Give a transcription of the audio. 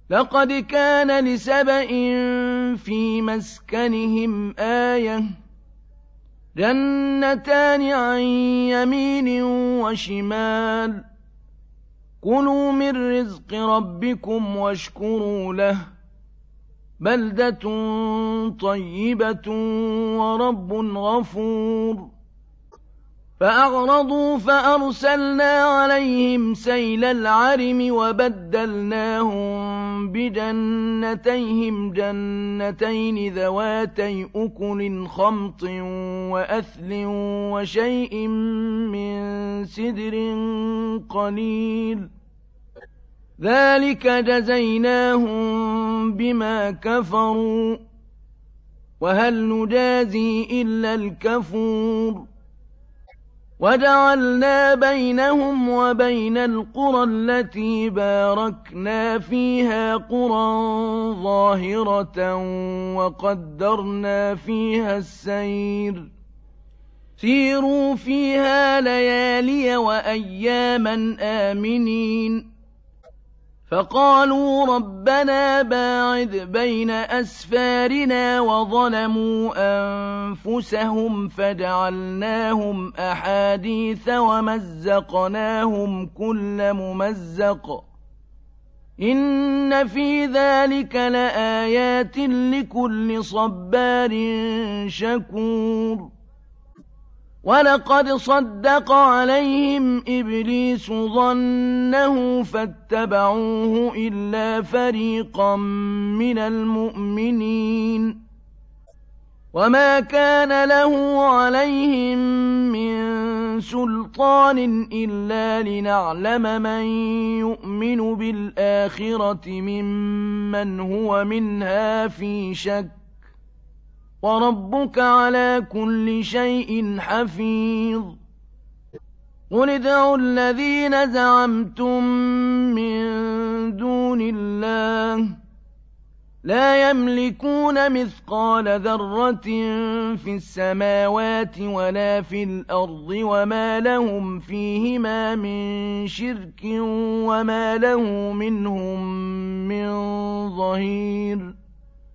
لقد كان لسبإ في مسكنهم آية جنتان عن يمين وشمال كلوا من رزق ربكم واشكروا له بلدة طيبة ورب غفور فأعرضوا فأرسلنا عليهم سيل العرم وبدلناهم بجنتيهم جنتين ذواتي أكل خمط وأثل وشيء من سدر قليل ذلك جزيناهم بما كفروا وهل نجازي إلا الكفور وجعلنا بينهم وبين القرى التي باركنا فيها قرى ظاهرة وقدرنا فيها السير سيروا فيها ليالي وأياما آمنين فقالوا ربنا باعد بين أسفارنا وظلموا أنفسهم فجعلناهم أحاديث ومزقناهم كل ممزق إن في ذلك لآيات لكل صبار شكور ولقد صدق عليهم إبليس ظنه فاتبعوه إلا فريقا من المؤمنين وما كان له عليهم من سلطان إلا لنعلم من يؤمن بالآخرة ممن هو منها في شك وربك على كل شيء حفيظ قل ادعوا الذين زعمتم من دون الله لا يملكون مثقال ذرة في السماوات ولا في الأرض وما لهم فيهما من شرك وما له منهم من ظهير